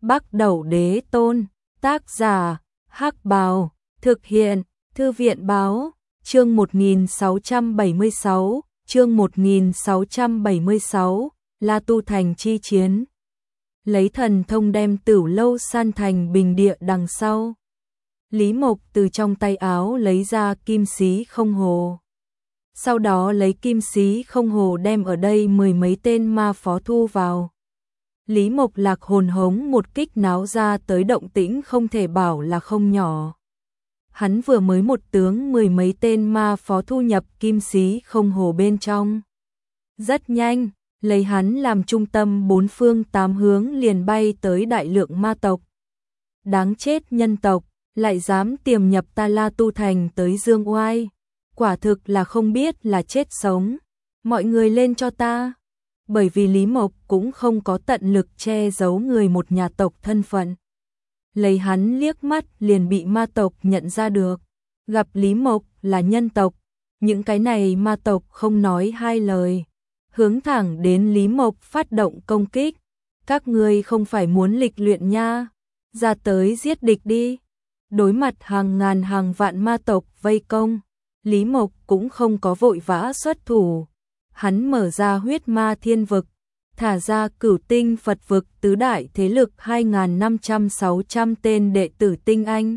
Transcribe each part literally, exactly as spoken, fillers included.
Bắc Đẩu Đế Tôn, tác giả, Hắc Bào, thực hiện, Thư viện báo, chương một nghìn sáu trăm bảy mươi sáu, chương một nghìn sáu trăm bảy mươi sáu, La Tu Thành chi chiến. Lấy thần thông đem Tửu Lâu san thành bình địa đằng sau. Lý Mộc từ trong tay áo lấy ra kim xí không hồ. Sau đó lấy kim xí không hồ đem ở đây mười mấy tên ma phó thu vào. Lý Mộc lạc hồn hống một kích náo ra tới động tĩnh không thể bảo là không nhỏ. Hắn vừa mới một tướng mười mấy tên ma phó thu nhập kim xí không hồ bên trong. Rất nhanh, lấy hắn làm trung tâm bốn phương tám hướng liền bay tới đại lượng ma tộc. Đáng chết nhân tộc, lại dám tiềm nhập ta La Tu Thành tới dương oai. Quả thực là không biết là chết sống. Mọi người lên cho ta. Bởi vì Lý Mộc cũng không có tận lực che giấu người một nhà tộc thân phận. Lấy hắn liếc mắt liền bị ma tộc nhận ra được. Gặp Lý Mộc là nhân tộc, những cái này ma tộc không nói hai lời. Hướng thẳng đến Lý Mộc phát động công kích. Các ngươi không phải muốn lịch luyện nha. Ra tới giết địch đi. Đối mặt hàng ngàn hàng vạn ma tộc vây công, Lý Mộc cũng không có vội vã xuất thủ. Hắn mở ra huyết ma thiên vực, thả ra cửu tinh Phật vực tứ đại thế lực hai nghìn năm trăm sáu trăm tên đệ tử tinh anh.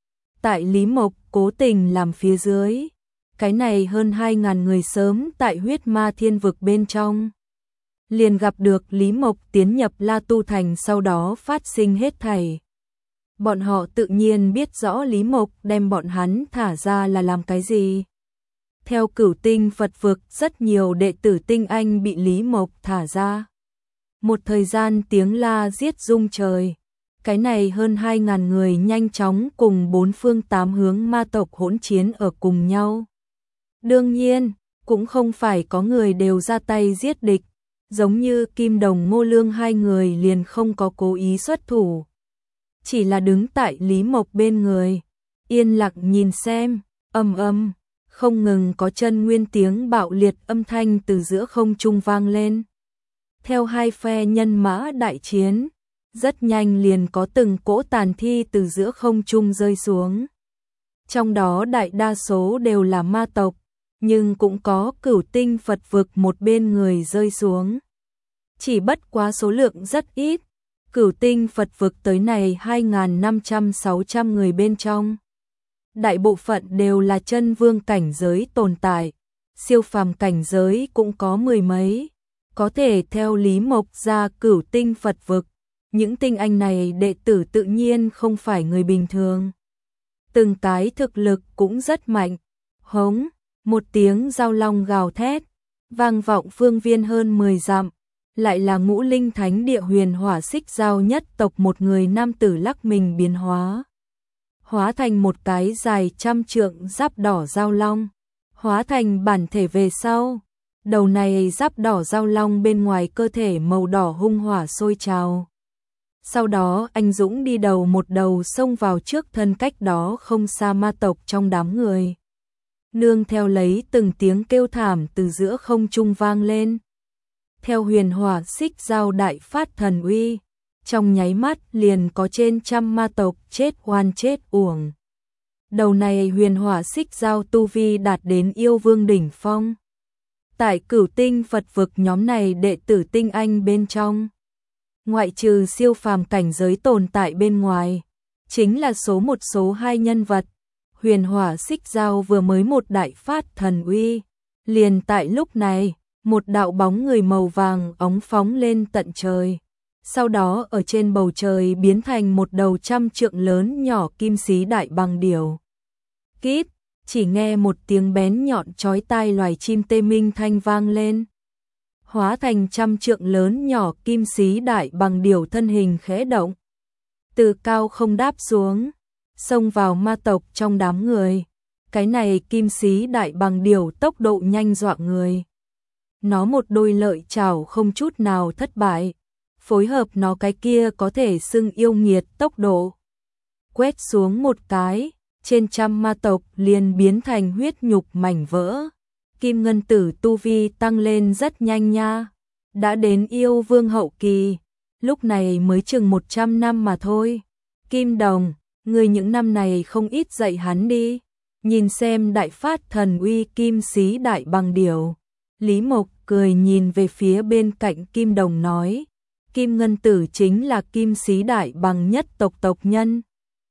Tại Lý Mộc cố tình làm phía dưới, cái này hơn hai nghìn người sớm tại huyết ma thiên vực bên trong. Liền gặp được Lý Mộc tiến nhập La Tu Thành sau đó phát sinh hết thảy. Bọn họ tự nhiên biết rõ Lý Mộc đem bọn hắn thả ra là làm cái gì. Theo cửu tinh Phật vực, rất nhiều đệ tử tinh anh bị Lý Mộc thả ra. Một thời gian tiếng la giết rung trời. Cái này hơn hai nghìn người nhanh chóng cùng bốn phương tám hướng ma tộc hỗn chiến ở cùng nhau. Đương nhiên, cũng không phải có người đều ra tay giết địch. Giống như Kim Đồng Ngô Lương hai người liền không có cố ý xuất thủ. Chỉ là đứng tại Lý Mộc bên người, yên lặng nhìn xem, ầm ầm, không ngừng có chân nguyên tiếng bạo liệt âm thanh từ giữa không trung vang lên. Theo hai phe nhân mã đại chiến, rất nhanh liền có từng cỗ tàn thi từ giữa không trung rơi xuống. Trong đó đại đa số đều là ma tộc, nhưng cũng có cửu tinh Phật vực một bên người rơi xuống. Chỉ bất quá số lượng rất ít. Cửu tinh Phật vực tới này hai nghìn năm trăm sáu trăm người bên trong. Đại bộ phận đều là chân vương cảnh giới tồn tại, siêu phàm cảnh giới cũng có mười mấy. Có thể theo Lý Mộc ra cửu tinh Phật vực, những tinh anh này đệ tử tự nhiên không phải người bình thường. Từng cái thực lực cũng rất mạnh. Hống, một tiếng giao long gào thét, vang vọng phương viên hơn mười dặm. Lại là Ngũ Linh Thánh Địa Huyền Hỏa Xích Giao nhất tộc một người nam tử lắc mình biến hóa. Hóa thành một cái dài trăm trượng giáp đỏ giao long. Hóa thành bản thể về sau. Đầu này giáp đỏ giao long bên ngoài cơ thể màu đỏ hung hỏa sôi trào. Sau đó anh dũng đi đầu một đầu xông vào trước thân cách đó không xa ma tộc trong đám người. Nương theo lấy từng tiếng kêu thảm từ giữa không trung vang lên. Theo huyền hỏa xích giao đại phát thần uy, trong nháy mắt liền có trên trăm ma tộc chết oan chết uổng. Đầu này huyền hỏa xích giao tu vi đạt đến yêu vương đỉnh phong. Tại cửu tinh Phật vực nhóm này đệ tử tinh anh bên trong, ngoại trừ siêu phàm cảnh giới tồn tại bên ngoài, chính là số một số hai nhân vật. Huyền hỏa xích giao vừa mới một đại phát thần uy, liền tại lúc này. Một đạo bóng người màu vàng óng phóng lên tận trời. Sau đó ở trên bầu trời biến thành một đầu trăm trượng lớn nhỏ kim xí đại bằng điểu. Kít, chỉ nghe một tiếng bén nhọn chói tai loài chim tê minh thanh vang lên. Hóa thành trăm trượng lớn nhỏ kim xí đại bằng điểu thân hình khẽ động. Từ cao không đáp xuống, xông vào ma tộc trong đám người. Cái này kim xí đại bằng điểu tốc độ nhanh dọa người. Nó một đôi lợi chảo không chút nào thất bại, phối hợp nó cái kia có thể xưng yêu nghiệt tốc độ. Quét xuống một cái, trên trăm ma tộc liền biến thành huyết nhục mảnh vỡ. Kim Ngân Tử tu vi tăng lên rất nhanh nha, đã đến yêu vương hậu kỳ, lúc này mới chừng một trăm năm mà thôi. Kim Đồng, người những năm này không ít dạy hắn đi, nhìn xem đại phát thần uy Kim Sĩ Đại Bằng Điểu. Lý Mộc cười nhìn về phía bên cạnh Kim Đồng nói, Kim Ngân Tử chính là Kim Sĩ Đại Bằng nhất tộc tộc nhân.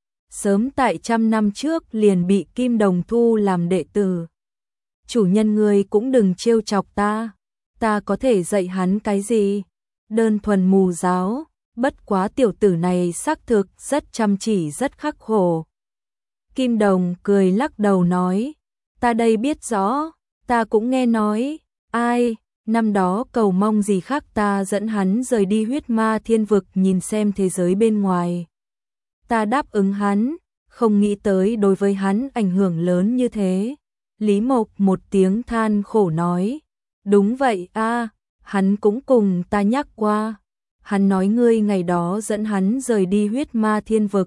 Sớm tại trăm năm trước liền bị Kim Đồng thu làm đệ tử. Chủ nhân ngươi cũng đừng trêu chọc ta, ta có thể dạy hắn cái gì? Đơn thuần mù giáo, bất quá tiểu tử này xác thực rất chăm chỉ rất khắc khổ. Kim Đồng cười lắc đầu nói, ta đây biết rõ, ta cũng nghe nói, ai, năm đó cầu mong gì khác ta dẫn hắn rời đi huyết ma thiên vực nhìn xem thế giới bên ngoài. Ta đáp ứng hắn, không nghĩ tới đối với hắn ảnh hưởng lớn như thế. Lý Mộc một tiếng than khổ nói, đúng vậy a, hắn cũng cùng ta nhắc qua. Hắn nói ngươi ngày đó dẫn hắn rời đi huyết ma thiên vực.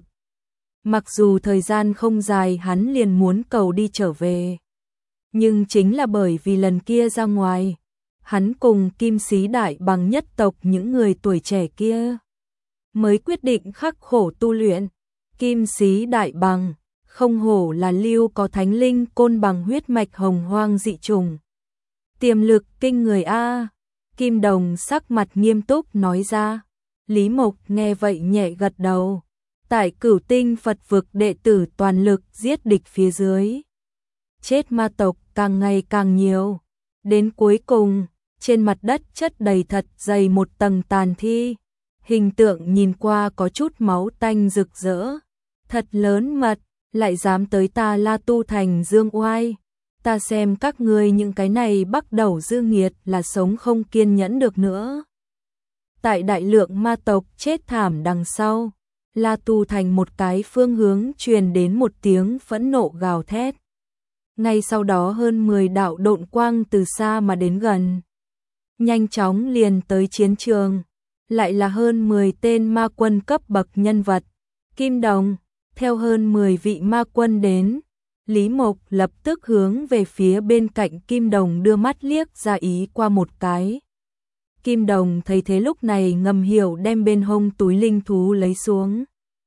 Mặc dù thời gian không dài hắn liền muốn cầu đi trở về. Nhưng chính là bởi vì lần kia ra ngoài, hắn cùng Kim Sĩ Đại Bằng nhất tộc những người tuổi trẻ kia mới quyết định khắc khổ tu luyện. Kim Sĩ Đại Bằng, không hổ là lưu có thánh linh côn bằng huyết mạch hồng hoang dị trùng. Tiềm lực kinh người a. Kim Đồng sắc mặt nghiêm túc nói ra. Lý Mộc nghe vậy nhẹ gật đầu. Tại Cửu Tinh Phật vực đệ tử toàn lực giết địch phía dưới, chết ma tộc càng ngày càng nhiều. Đến cuối cùng, trên mặt đất chất đầy thật dày một tầng tàn thi. Hình tượng nhìn qua có chút máu tanh rực rỡ. Thật lớn mật, lại dám tới ta La Tu Thành dương oai. Ta xem các ngươi những cái này bắt đầu dư nghiệt là sống không kiên nhẫn được nữa. Tại đại lượng ma tộc chết thảm đằng sau, La Tu Thành một cái phương hướng truyền đến một tiếng phẫn nộ gào thét. Ngay sau đó hơn mười đạo độn quang từ xa mà đến gần, nhanh chóng liền tới chiến trường. Lại là hơn mười tên ma quân cấp bậc nhân vật. Kim Đồng, theo hơn mười vị ma quân đến, Lý Mộc lập tức hướng về phía bên cạnh Kim Đồng đưa mắt liếc ra ý qua một cái. Kim Đồng thấy thế lúc này ngầm hiểu đem bên hông túi linh thú lấy xuống.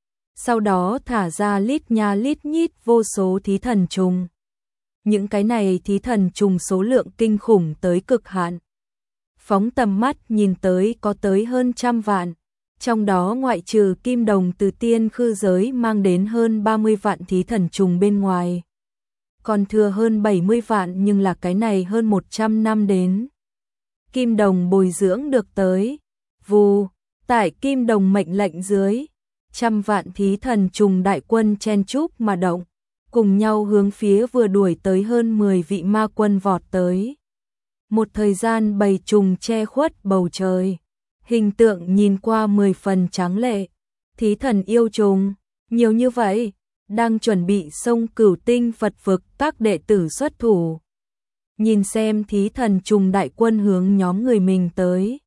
Sau đó thả ra lít nha lít nhít vô số thí thần trùng. Những cái này thí thần trùng số lượng kinh khủng tới cực hạn. Phóng tầm mắt nhìn tới có tới hơn trăm vạn. Trong đó ngoại trừ Kim Đồng từ tiên khư giới mang đến hơn ba mươi vạn thí thần trùng bên ngoài. Còn thừa hơn bảy mươi vạn nhưng là cái này hơn một trăm năm đến. Kim Đồng bồi dưỡng được tới. Vù, tại Kim Đồng mệnh lệnh dưới, trăm vạn thí thần trùng đại quân chen chúc mà động, cùng nhau hướng phía vừa đuổi tới hơn mười vị ma quân vọt tới. Một thời gian bầy trùng che khuất bầu trời, hình tượng nhìn qua mười phần tráng lệ. Thí thần yêu trùng, nhiều như vậy, đang chuẩn bị xông Cửu Tinh Phật vực các đệ tử xuất thủ. Nhìn xem thí thần trùng đại quân hướng nhóm người mình tới.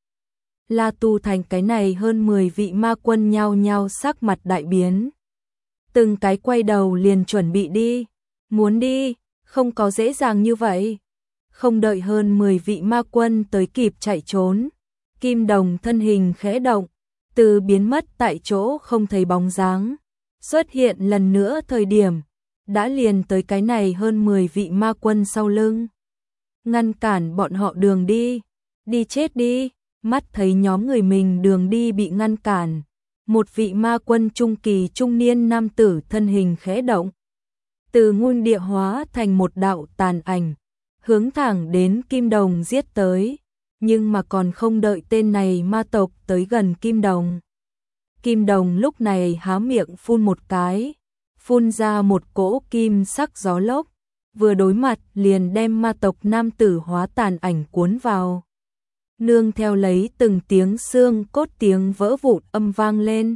La Tu Thành cái này hơn mười vị ma quân nhao nhao sắc mặt đại biến. Từng cái quay đầu liền chuẩn bị đi. Muốn đi, không có dễ dàng như vậy. Không đợi hơn mười vị ma quân tới kịp chạy trốn, Kim Đồng thân hình khẽ động, từ biến mất tại chỗ không thấy bóng dáng, xuất hiện lần nữa thời điểm, đã liền tới cái này hơn mười vị ma quân sau lưng. Ngăn cản bọn họ đường đi, đi chết đi. Mắt thấy nhóm người mình đường đi bị ngăn cản, một vị ma quân trung kỳ trung niên nam tử thân hình khẽ động, từ nguyên địa hóa thành một đạo tàn ảnh, hướng thẳng đến Kim Đồng giết tới, nhưng mà còn không đợi tên này ma tộc tới gần Kim Đồng. Kim Đồng lúc này há miệng phun một cái, phun ra một cỗ kim sắc gió lốc, vừa đối mặt liền đem ma tộc nam tử hóa tàn ảnh cuốn vào. Nương theo lấy từng tiếng xương cốt tiếng vỡ vụn âm vang lên.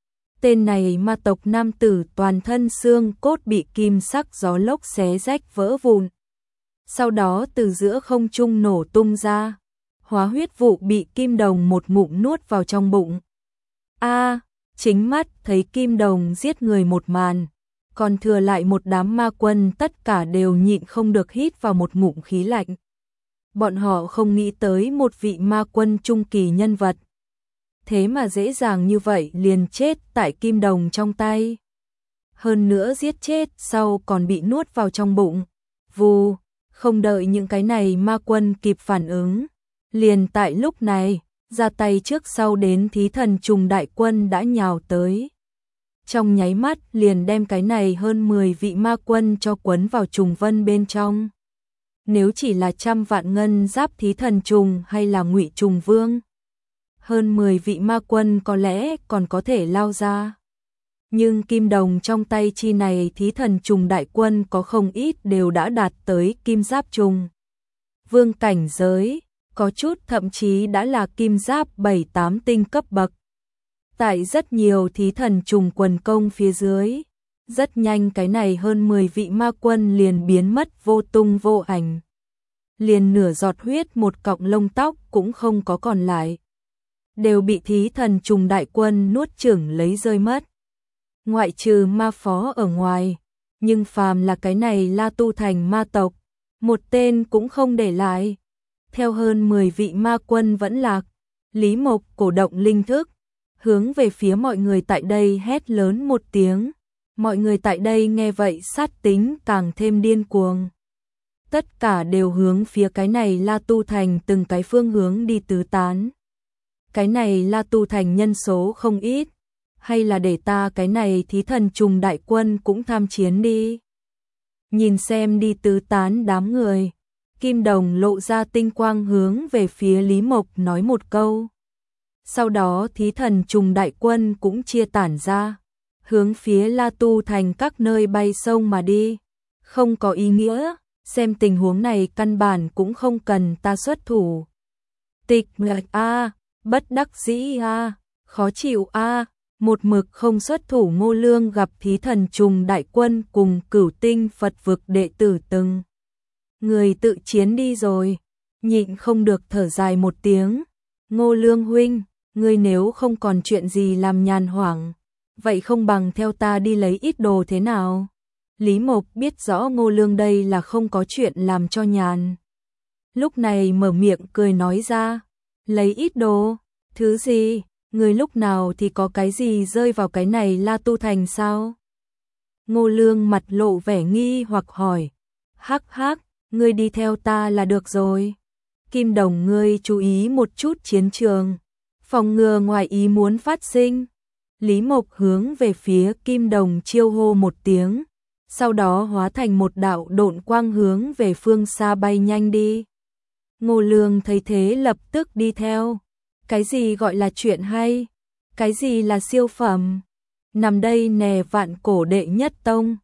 Tên này ma tộc nam tử toàn thân xương cốt bị kim sắc gió lốc xé rách vỡ vụn. Sau đó từ giữa không trung nổ tung ra, hóa huyết vụ bị Kim Đồng một ngụm nuốt vào trong bụng. A, chính mắt thấy Kim Đồng giết người một màn, còn thừa lại một đám ma quân tất cả đều nhịn không được hít vào một ngụm khí lạnh. Bọn họ không nghĩ tới một vị ma quân trung kỳ nhân vật thế mà dễ dàng như vậy liền chết tại kim đồng trong tay. Hơn nữa giết chết sau còn bị nuốt vào trong bụng. Vù, không đợi những cái này ma quân kịp phản ứng. Liền tại lúc này, ra tay trước sau đến thí thần trùng đại quân đã nhào tới. Trong nháy mắt liền đem cái này hơn mười vị ma quân cho quấn vào trùng vân bên trong. Nếu chỉ là trăm vạn ngân giáp thí thần trùng hay là ngụy trùng vương, hơn mười vị ma quân có lẽ còn có thể lao ra. Nhưng kim đồng trong tay chi này thí thần trùng đại quân có không ít đều đã đạt tới kim giáp trùng vương cảnh giới, có chút thậm chí đã là kim giáp bảy tám tinh cấp bậc. Tại rất nhiều thí thần trùng quần công phía dưới, rất nhanh cái này hơn mười vị ma quân liền biến mất vô tung vô ảnh. Liền nửa giọt huyết một cọng lông tóc cũng không có còn lại. Đều bị thí thần trùng đại quân nuốt chửng lấy rơi mất. Ngoại trừ ma phó ở ngoài, nhưng phàm là cái này La Tu Thành ma tộc, một tên cũng không để lại. Theo hơn mười vị ma quân vẫn lạc, Lý Mộc cổ động linh thức, hướng về phía mọi người tại đây hét lớn một tiếng. Mọi người tại đây nghe vậy sát tính càng thêm điên cuồng. Tất cả đều hướng phía cái này La Tu Thành từng cái phương hướng đi tứ tán. Cái này La Tu Thành nhân số không ít, hay là để ta cái này thí thần trùng đại quân cũng tham chiến đi. Nhìn xem đi tứ tán đám người, Kim Đồng lộ ra tinh quang hướng về phía Lý Mộc nói một câu. Sau đó thí thần trùng đại quân cũng chia tản ra, hướng phía La Tu Thành các nơi bay sông mà đi. Không có ý nghĩa, xem tình huống này căn bản cũng không cần ta xuất thủ. Tịch ngạch a, bất đắc dĩ a, khó chịu a, một mực không xuất thủ Ngô Lương gặp thí thần trùng đại quân cùng Cửu Tinh Phật vực đệ tử từng người tự chiến đi rồi, nhịn không được thở dài một tiếng. Ngô Lương huynh, ngươi nếu không còn chuyện gì làm nhàn hoảng, vậy không bằng theo ta đi lấy ít đồ thế nào? Lý Mộc biết rõ Ngô Lương đây là không có chuyện làm cho nhàn. Lúc này mở miệng cười nói ra, lấy ít đồ, thứ gì, người lúc nào thì có cái gì rơi vào cái này La Tu Thành sao? Ngô Lương mặt lộ vẻ nghi hoặc hỏi, hắc hắc, ngươi đi theo ta là được rồi. Kim Đồng ngươi chú ý một chút chiến trường, phòng ngừa ngoài ý muốn phát sinh. Lý Mộc hướng về phía Kim Đồng chiêu hô một tiếng, sau đó hóa thành một đạo độn quang hướng về phương xa bay nhanh đi. Ngô Lương thấy thế lập tức đi theo. Cái gì gọi là chuyện hay? Cái gì là siêu phẩm? Nằm đây nè vạn cổ đệ nhất tông,